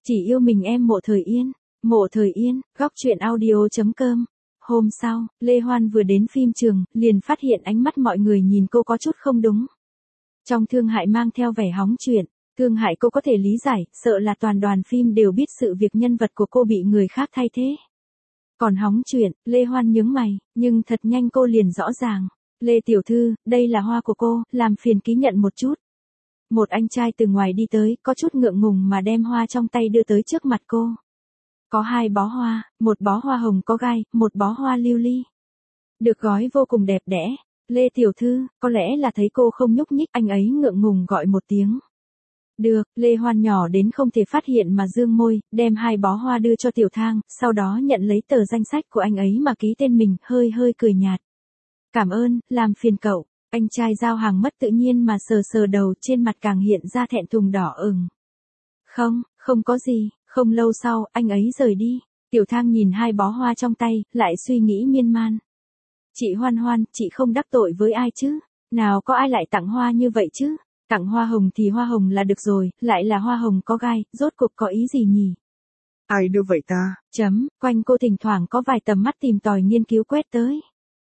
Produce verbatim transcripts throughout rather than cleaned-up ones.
Chỉ yêu mình em Mộ Thời Yên. Mộ Thời Yên, góc truyện audio.com. Hôm sau, Lê Hoan vừa đến phim trường, liền phát hiện ánh mắt mọi người nhìn cô có chút không đúng. Trong thương hại mang theo vẻ hóng chuyện, thương hại cô có thể lý giải, sợ là toàn đoàn phim đều biết sự việc nhân vật của cô bị người khác thay thế. Còn hóng chuyện, Lê Hoan nhướng mày, nhưng thật nhanh cô liền rõ ràng. Lê tiểu thư, đây là hoa của cô, làm phiền ký nhận một chút. Một anh trai từ ngoài đi tới, có chút ngượng ngùng mà đem hoa trong tay đưa tới trước mặt cô. Có hai bó hoa, một bó hoa hồng có gai, một bó hoa lưu ly. Được gói vô cùng đẹp đẽ. Lê tiểu thư, có lẽ là thấy cô không nhúc nhích, anh ấy ngượng ngùng gọi một tiếng. Được, Lê Hoan nhỏ đến không thể phát hiện mà dương môi, đem hai bó hoa đưa cho Tiểu Thang, sau đó nhận lấy tờ danh sách của anh ấy mà ký tên mình, hơi hơi cười nhạt. Cảm ơn, làm phiền cậu. Anh trai giao hàng mất tự nhiên mà sờ sờ đầu, trên mặt càng hiện ra thẹn thùng đỏ ửng. Không, không có gì. Không lâu sau, anh ấy rời đi. Tiểu Thang nhìn hai bó hoa trong tay, lại suy nghĩ miên man. Chị Hoan Hoan, chị không đắc tội với ai chứ? Nào có ai lại tặng hoa như vậy chứ? Tặng hoa hồng thì hoa hồng là được rồi, lại là hoa hồng có gai, rốt cuộc có ý gì nhỉ? Ai đưa vậy ta? Chấm, quanh cô thỉnh thoảng có vài tầm mắt tìm tòi nghiên cứu quét tới.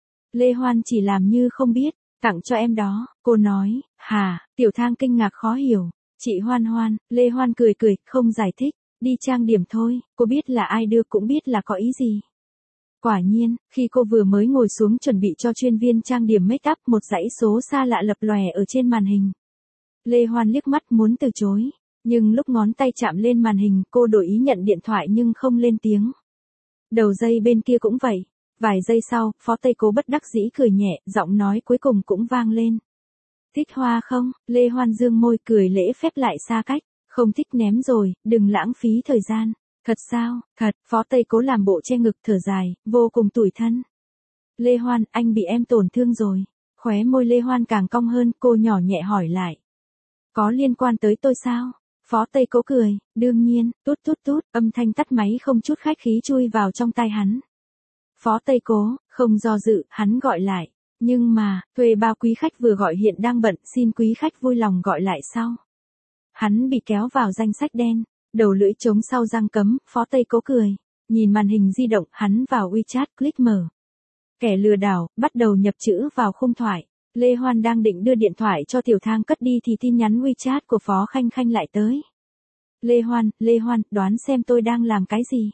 Lê Hoan chỉ làm như không biết, tặng cho em đó, cô nói. Hà, Tiểu Thang kinh ngạc khó hiểu. Chị Hoan Hoan, Lê Hoan cười cười, không giải thích. Đi trang điểm thôi, cô biết là ai đưa cũng biết là có ý gì. Quả nhiên, khi cô vừa mới ngồi xuống chuẩn bị cho chuyên viên trang điểm make up, một dãy số xa lạ lập lòe ở trên màn hình. Lê Hoan liếc mắt muốn từ chối, nhưng lúc ngón tay chạm lên màn hình, cô đổi ý nhận điện thoại nhưng không lên tiếng. Đầu dây bên kia cũng vậy. Vài giây sau, Phó Tây Cố bất đắc dĩ cười nhẹ, giọng nói cuối cùng cũng vang lên. Thích hoa không? Lê Hoan dương môi cười lễ phép lại xa cách. Không thích ném rồi, đừng lãng phí thời gian. Thật sao? Thật, Phó Tây Cố làm bộ che ngực thở dài, vô cùng tủi thân. Lê Hoan, anh bị em tổn thương rồi. Khóe môi Lê Hoan càng cong hơn, cô nhỏ nhẹ hỏi lại. Có liên quan tới tôi sao? Phó Tây Cố cười, đương nhiên, tút tút tút, âm thanh tắt máy không chút khách khí chui vào trong tai hắn. Phó Tây Cố, không do dự, hắn gọi lại. Nhưng mà, thuê bao quý khách vừa gọi hiện đang bận, xin quý khách vui lòng gọi lại sau. Hắn bị kéo vào danh sách đen, đầu lưỡi trống sau răng cấm, Phó Tây Cố cười. Nhìn màn hình di động, hắn vào WeChat, click mở. Kẻ lừa đảo, bắt đầu nhập chữ vào khung thoại. Lê Hoan đang định đưa điện thoại cho Tiểu Thang cất đi thì tin nhắn WeChat của Phó Khanh Khanh lại tới. Lê Hoan, Lê Hoan, đoán xem tôi đang làm cái gì?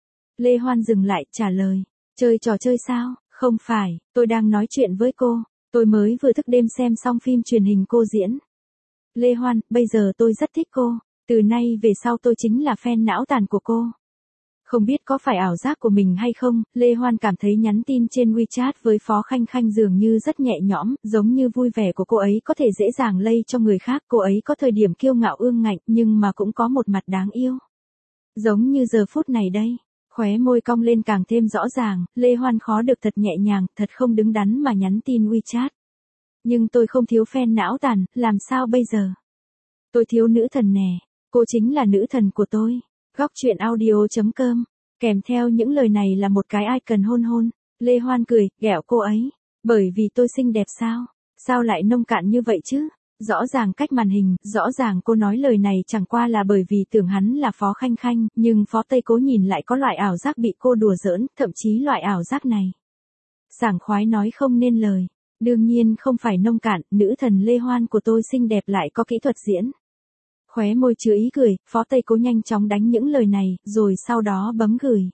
Lê Hoan dừng lại, trả lời. Chơi trò chơi sao? Không phải, tôi đang nói chuyện với cô. Tôi mới vừa thức đêm xem xong phim truyền hình cô diễn. Lê Hoan, bây giờ tôi rất thích cô. Từ nay về sau tôi chính là fan não tàn của cô. Không biết có phải ảo giác của mình hay không, Lê Hoan cảm thấy nhắn tin trên WeChat với Phó Khanh Khanh dường như rất nhẹ nhõm, giống như vui vẻ của cô ấy có thể dễ dàng lây cho người khác. Cô ấy có thời điểm kiêu ngạo ương ngạnh nhưng mà cũng có một mặt đáng yêu. Giống như giờ phút này đây. Khóe môi cong lên càng thêm rõ ràng, Lê Hoan khó được thật nhẹ nhàng, thật không đứng đắn mà nhắn tin WeChat. Nhưng tôi không thiếu fan não tàn, làm sao bây giờ? Tôi thiếu nữ thần nè, cô chính là nữ thần của tôi. Góc truyện audio.com, kèm theo những lời này là một cái icon hôn hôn. Lê Hoan cười, ghẹo cô ấy. Bởi vì tôi xinh đẹp sao? Sao lại nông cạn như vậy chứ? Rõ ràng cách màn hình, rõ ràng cô nói lời này chẳng qua là bởi vì tưởng hắn là Phó Khanh Khanh, nhưng Phó Tây Cố nhìn lại có loại ảo giác bị cô đùa giỡn, thậm chí loại ảo giác này. Sảng khoái nói không nên lời. Đương nhiên không phải nông cạn, nữ thần Lê Hoan của tôi xinh đẹp lại có kỹ thuật diễn. Khóe môi chứa ý cười, Phó Tây Cố nhanh chóng đánh những lời này, rồi sau đó bấm gửi.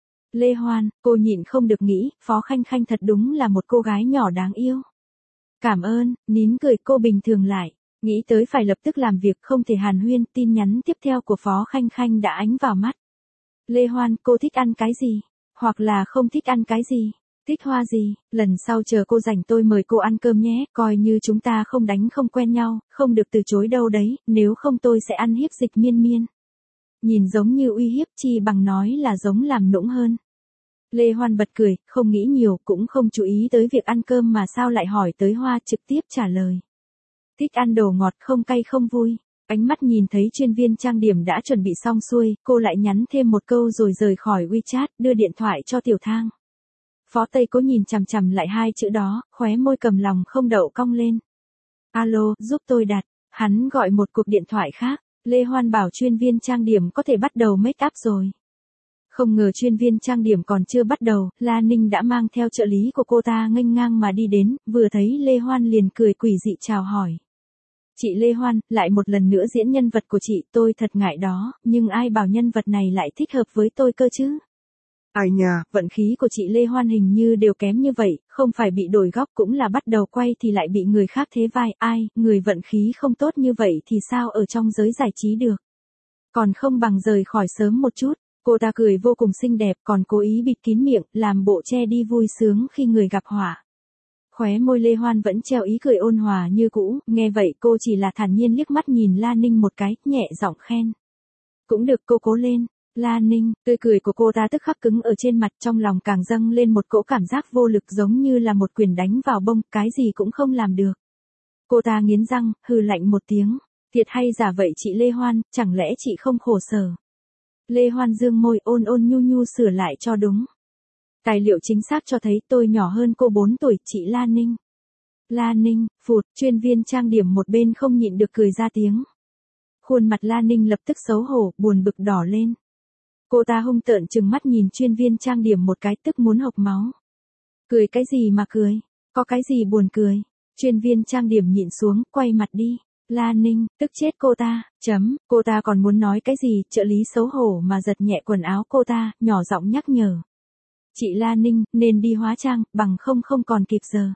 Lê Hoan, cô nhịn không được nghĩ, Phó Khanh Khanh thật đúng là một cô gái nhỏ đáng yêu. Cảm ơn, nín cười cô bình thường lại, nghĩ tới phải lập tức làm việc không thể hàn huyên, tin nhắn tiếp theo của Phó Khanh Khanh đã ánh vào mắt. Lê Hoan, cô thích ăn cái gì? Hoặc là không thích ăn cái gì? Thích hoa gì? Lần sau chờ cô rảnh tôi mời cô ăn cơm nhé, coi như chúng ta không đánh không quen nhau, không được từ chối đâu đấy, nếu không tôi sẽ ăn hiếp Dịch Miên Miên. Nhìn giống như uy hiếp chi bằng nói là giống làm nũng hơn. Lê Hoan bật cười, không nghĩ nhiều, cũng không chú ý tới việc ăn cơm mà sao lại hỏi tới hoa, trực tiếp trả lời. Thích ăn đồ ngọt không cay không vui. Ánh mắt nhìn thấy chuyên viên trang điểm đã chuẩn bị xong xuôi, cô lại nhắn thêm một câu rồi rời khỏi WeChat, đưa điện thoại cho Tiểu Thang. Phó Tây Cố nhìn chằm chằm lại hai chữ đó, khóe môi cầm lòng không đậu cong lên. Alo, giúp tôi đặt. Hắn gọi một cuộc điện thoại khác. Lê Hoan bảo chuyên viên trang điểm có thể bắt đầu make up rồi. Không ngờ chuyên viên trang điểm còn chưa bắt đầu, La Ninh đã mang theo trợ lý của cô ta nghênh ngang mà đi đến, vừa thấy Lê Hoan liền cười quỷ dị chào hỏi. Chị Lê Hoan, lại một lần nữa diễn nhân vật của chị, tôi thật ngại đó, nhưng ai bảo nhân vật này lại thích hợp với tôi cơ chứ? Ai nhà, vận khí của chị Lê Hoan hình như đều kém như vậy, không phải bị đổi góc cũng là bắt đầu quay thì lại bị người khác thế vai, ai, người vận khí không tốt như vậy thì sao ở trong giới giải trí được? Còn không bằng rời khỏi sớm một chút. Cô ta cười vô cùng xinh đẹp còn cố ý bịt kín miệng, làm bộ che đi vui sướng khi người gặp họa. Khóe môi Lê Hoan vẫn treo ý cười ôn hòa như cũ, nghe vậy cô chỉ là thản nhiên liếc mắt nhìn La Ninh một cái, nhẹ giọng khen. Cũng được, cô cố lên. La Ninh, tươi cười của cô ta tức khắc cứng ở trên mặt, trong lòng càng dâng lên một cỗ cảm giác vô lực giống như là một quyền đánh vào bông, cái gì cũng không làm được. Cô ta nghiến răng, hừ lạnh một tiếng. Thiệt hay giả vậy chị Lê Hoan, chẳng lẽ chị không khổ sở? Lê Hoan dương môi ôn ôn nhu nhu sửa lại cho đúng. Tài liệu chính xác cho thấy tôi nhỏ hơn cô bốn tuổi, chị La Ninh. La Ninh, phụt, chuyên viên trang điểm một bên không nhịn được cười ra tiếng. Khuôn mặt La Ninh lập tức xấu hổ, buồn bực đỏ lên. Cô ta hung tợn trừng mắt nhìn chuyên viên trang điểm một cái tức muốn hộc máu. Cười cái gì mà cười, có cái gì buồn cười. Chuyên viên trang điểm nhịn xuống, quay mặt đi. La Ninh, tức chết cô ta, chấm, cô ta còn muốn nói cái gì, trợ lý xấu hổ mà giật nhẹ quần áo cô ta, nhỏ giọng nhắc nhở. Chị La Ninh, nên đi hóa trang, bằng không không còn kịp giờ.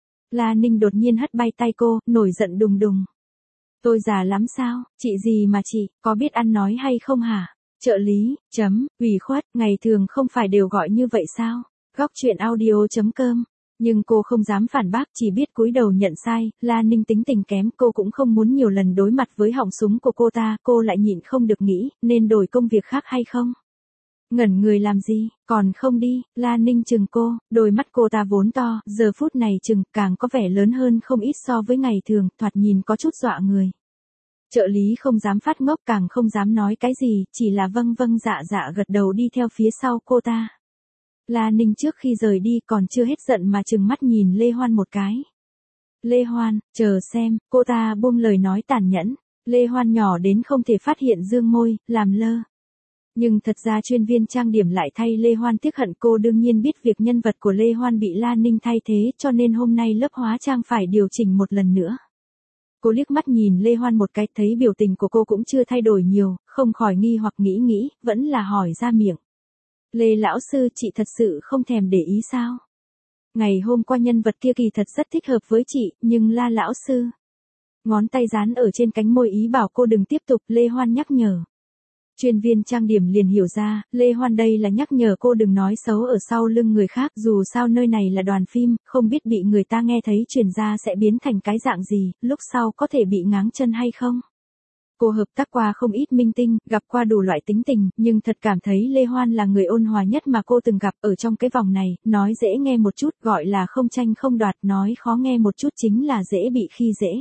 La Ninh đột nhiên hất bay tay cô, nổi giận đùng đùng. Tôi già lắm sao, chị gì mà chị, có biết ăn nói hay không hả? Trợ lý, chấm, ủy khuất, ngày thường không phải đều gọi như vậy sao? Góc chuyện audio chấm com. Nhưng cô không dám phản bác, chỉ biết cúi đầu nhận sai. La Ninh tính tình kém, cô cũng không muốn nhiều lần đối mặt với họng súng của cô ta, cô lại nhịn không được nghĩ, nên đổi công việc khác hay không? Ngẩn người làm gì, còn không đi. La Ninh chừng cô, đôi mắt cô ta vốn to, giờ phút này chừng, càng có vẻ lớn hơn không ít so với ngày thường, thoạt nhìn có chút dọa người. Trợ lý không dám phát ngốc, càng không dám nói cái gì, chỉ là vâng vâng dạ dạ gật đầu đi theo phía sau cô ta. La Ninh trước khi rời đi còn chưa hết giận mà trừng mắt nhìn Lê Hoan một cái. Lê Hoan, chờ xem, cô ta buông lời nói tàn nhẫn. Lê Hoan nhỏ đến không thể phát hiện dương môi, làm lơ. Nhưng thật ra chuyên viên trang điểm lại thay Lê Hoan tiếc hận, cô đương nhiên biết việc nhân vật của Lê Hoan bị La Ninh thay thế cho nên hôm nay lớp hóa trang phải điều chỉnh một lần nữa. Cô liếc mắt nhìn Lê Hoan một cái, thấy biểu tình của cô cũng chưa thay đổi nhiều, không khỏi nghi hoặc nghĩ nghĩ, vẫn là hỏi ra miệng. Lê lão sư, chị thật sự không thèm để ý sao? Ngày hôm qua nhân vật kia kỳ thật rất thích hợp với chị, nhưng La lão sư. Ngón tay dán ở trên cánh môi ý bảo cô đừng tiếp tục, Lê Hoan nhắc nhở. Chuyên viên trang điểm liền hiểu ra, Lê Hoan đây là nhắc nhở cô đừng nói xấu ở sau lưng người khác, dù sao nơi này là đoàn phim, không biết bị người ta nghe thấy truyền ra sẽ biến thành cái dạng gì, lúc sau có thể bị ngáng chân hay không. Cô hợp tác qua không ít minh tinh, gặp qua đủ loại tính tình, nhưng thật cảm thấy Lê Hoan là người ôn hòa nhất mà cô từng gặp ở trong cái vòng này, nói dễ nghe một chút gọi là không tranh không đoạt, nói khó nghe một chút chính là dễ bị khi dễ.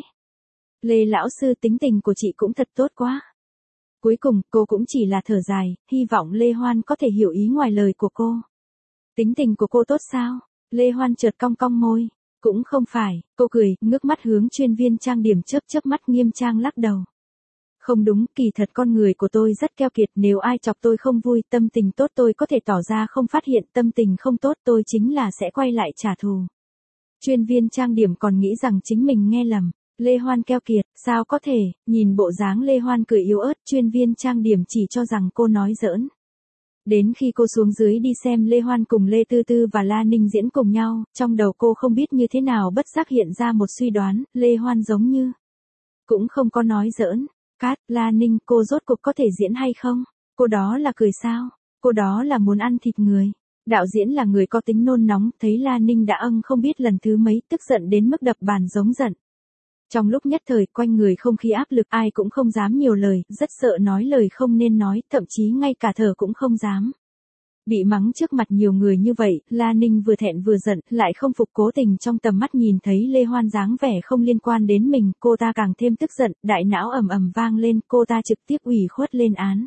Lê lão sư, tính tình của chị cũng thật tốt quá. Cuối cùng, cô cũng chỉ là thở dài, hy vọng Lê Hoan có thể hiểu ý ngoài lời của cô. Tính tình của cô tốt sao? Lê Hoan chợt cong cong môi. Cũng không phải, cô cười, ngước mắt hướng chuyên viên trang điểm chớp chớp mắt nghiêm trang lắc đầu. Không đúng, kỳ thật con người của tôi rất keo kiệt, nếu ai chọc tôi không vui, tâm tình tốt tôi có thể tỏ ra không phát hiện, tâm tình không tốt tôi chính là sẽ quay lại trả thù. Chuyên viên trang điểm còn nghĩ rằng chính mình nghe lầm. Lê Hoan keo kiệt, sao có thể, nhìn bộ dáng Lê Hoan cười yếu ớt, chuyên viên trang điểm chỉ cho rằng cô nói giỡn. Đến khi cô xuống dưới đi xem Lê Hoan cùng Lê Tư Tư và La Ninh diễn cùng nhau, trong đầu cô không biết như thế nào bất giác hiện ra một suy đoán, Lê Hoan giống như cũng không có nói giỡn. Cát, La Ninh, cô rốt cuộc có thể diễn hay không? Cô đó là cười sao? Cô đó là muốn ăn thịt người. Đạo diễn là người có tính nôn nóng, thấy La Ninh đã âng không biết lần thứ mấy, tức giận đến mức đập bàn giống giận. Trong lúc nhất thời, quanh người không khí áp lực, ai cũng không dám nhiều lời, rất sợ nói lời không nên nói, thậm chí ngay cả thở cũng không dám. Bị mắng trước mặt nhiều người như vậy, La Ninh vừa thẹn vừa giận, lại không phục, cố tình trong tầm mắt nhìn thấy Lê Hoan dáng vẻ không liên quan đến mình, cô ta càng thêm tức giận, đại não ầm ầm vang lên, cô ta trực tiếp ủy khuất lên án.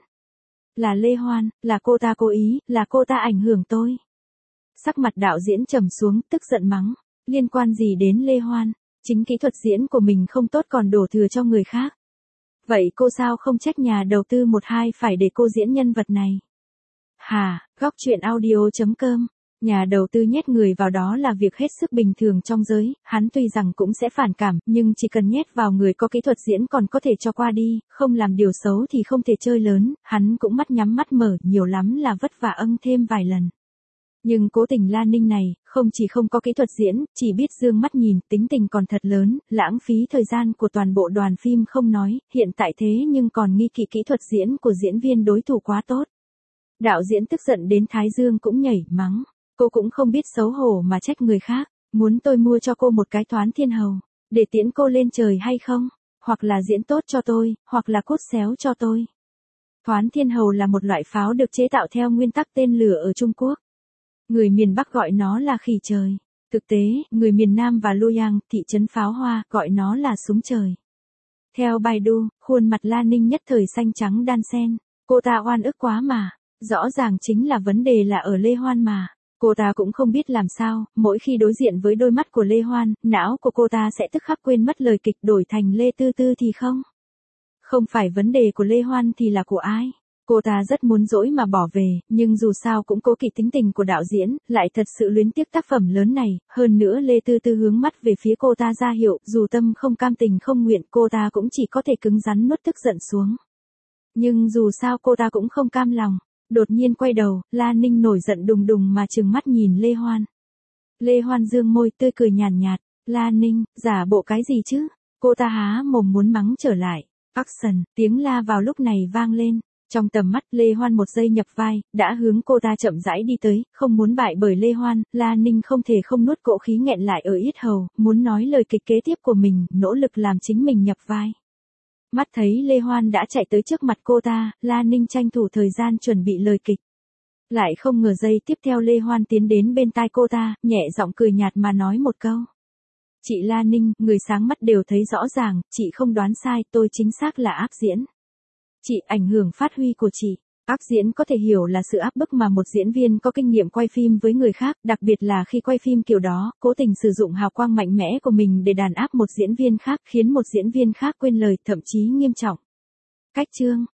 Là Lê Hoan, là cô ta cố ý, là cô ta ảnh hưởng tôi. Sắc mặt đạo diễn trầm xuống, tức giận mắng, liên quan gì đến Lê Hoan? Chính kỹ thuật diễn của mình không tốt còn đổ thừa cho người khác. Vậy cô sao không trách nhà đầu tư một hai phải để cô diễn nhân vật này? Hà, góc truyện audio chấm com. Nhà đầu tư nhét người vào đó là việc hết sức bình thường trong giới, hắn tuy rằng cũng sẽ phản cảm, nhưng chỉ cần nhét vào người có kỹ thuật diễn còn có thể cho qua đi, không làm điều xấu thì không thể chơi lớn, hắn cũng mắt nhắm mắt mở, nhiều lắm là vất vả âng thêm vài lần. Nhưng cố tình Lan Ninh này, không chỉ không có kỹ thuật diễn, chỉ biết dương mắt nhìn, tính tình còn thật lớn, lãng phí thời gian của toàn bộ đoàn phim không nói, hiện tại thế nhưng còn nghi kỵ kỹ thuật diễn của diễn viên đối thủ quá tốt. Đạo diễn tức giận đến thái dương cũng nhảy, mắng. Cô cũng không biết xấu hổ mà trách người khác, muốn tôi mua cho cô một cái Thoán Thiên Hầu, để tiễn cô lên trời hay không? Hoặc là diễn tốt cho tôi, hoặc là cốt xéo cho tôi. Thoán Thiên Hầu là một loại pháo được chế tạo theo nguyên tắc tên lửa ở Trung Quốc. Người miền Bắc gọi nó là khỉ trời. Thực tế, người miền Nam và Luoyang, thị trấn pháo hoa, gọi nó là súng trời. Theo Baidu, khuôn mặt Lan Ninh nhất thời xanh trắng đan xen. Cô ta oan ức quá mà. Rõ ràng chính là vấn đề là ở Lê Hoan mà. Cô ta cũng không biết làm sao, mỗi khi đối diện với đôi mắt của Lê Hoan, não của cô ta sẽ tức khắc quên mất lời kịch đổi thành Lê Tư Tư thì không. Không phải vấn đề của Lê Hoan thì là của ai? Cô ta rất muốn dỗi mà bỏ về, nhưng dù sao cũng cố kỵ tính tình của đạo diễn, lại thật sự luyến tiếc tác phẩm lớn này, hơn nữa Lê Tư Tư hướng mắt về phía cô ta ra hiệu, dù tâm không cam tình không nguyện, cô ta cũng chỉ có thể cứng rắn nuốt tức giận xuống. Nhưng dù sao cô ta cũng không cam lòng. Đột nhiên quay đầu, Lan Ninh nổi giận đùng đùng mà trừng mắt nhìn Lê Hoan. Lê Hoan dương môi tươi cười nhàn nhạt, Lan Ninh, giả bộ cái gì chứ? Cô ta há mồm muốn mắng trở lại. Action, tiếng la vào lúc này vang lên. Trong tầm mắt Lê Hoan một giây nhập vai, đã hướng cô ta chậm rãi đi tới, không muốn bại bởi Lê Hoan, Lan Ninh không thể không nuốt cỗ khí nghẹn lại ở yết hầu, muốn nói lời kịch kế tiếp của mình, nỗ lực làm chính mình nhập vai. Mắt thấy Lê Hoan đã chạy tới trước mặt cô ta, Lan Ninh tranh thủ thời gian chuẩn bị lời kịch. Lại không ngờ giây tiếp theo Lê Hoan tiến đến bên tai cô ta, nhẹ giọng cười nhạt mà nói một câu. Chị Lan Ninh, người sáng mắt đều thấy rõ ràng, chị không đoán sai, tôi chính xác là áp diễn. Chị ảnh hưởng phát huy của chị. Áp diễn có thể hiểu là sự áp bức mà một diễn viên có kinh nghiệm quay phim với người khác, đặc biệt là khi quay phim kiểu đó, cố tình sử dụng hào quang mạnh mẽ của mình để đàn áp một diễn viên khác, khiến một diễn viên khác quên lời, thậm chí nghiêm trọng. Cách chương